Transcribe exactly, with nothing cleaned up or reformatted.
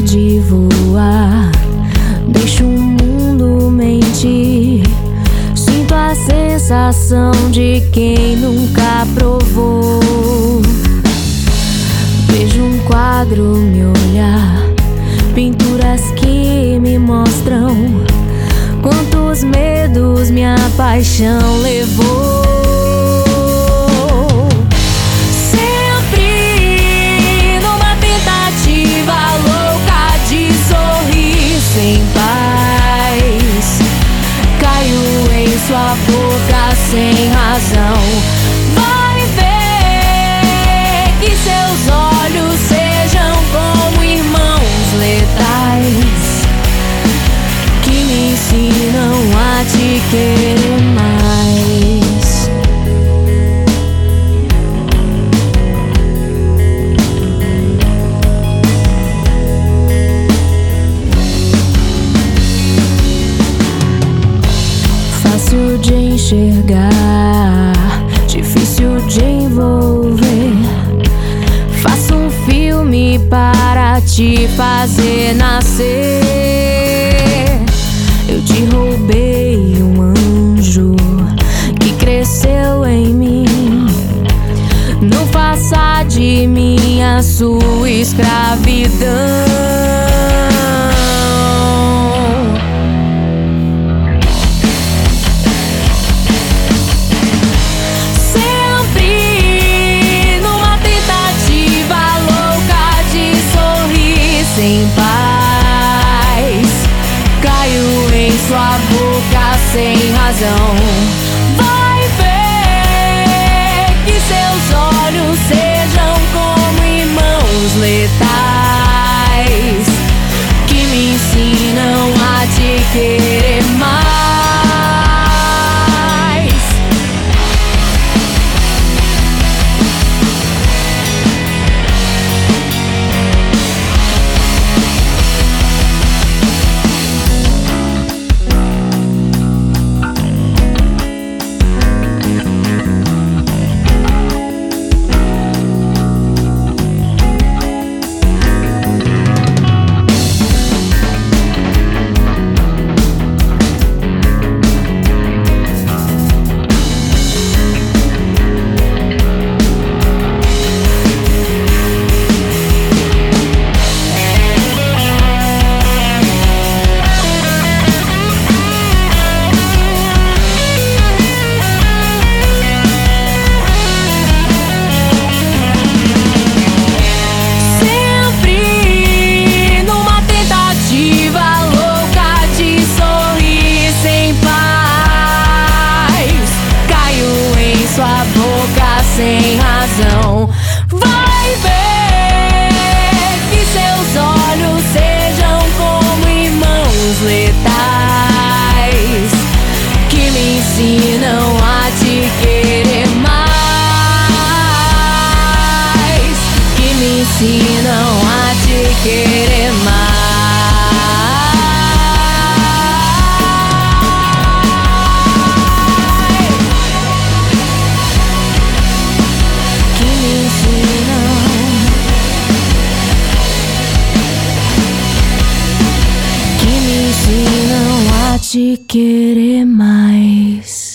de voar, deixo o mundo mentir. Sinto a sensação de quem nunca provou. Vejo um quadro me olhar, pinturas que me mostram quantos medos minha paixão levou. Sempre numa tentativa louca de sorrir sem paz, caio em sua boca sem razão. Vai ver que seus olhos sejam como irmãos letais, que me ensinam a te querer mais. Fácil de enxergar, difícil de envolver. Faço um filme para te fazer nascer. Eu te roubei um anjo que cresceu em mim. Não faça de mim a sua escravidão. Sem paz, caio em sua boca sem razão. Vai ver que seus olhos sejam como irmãos letais, que me ensinam a te querer mais. Sem razão, vai ver que seus olhos sejam como irmãos letais, que me ensinam a te querer mais, que me ensinam a te querer mais. Te querer mais.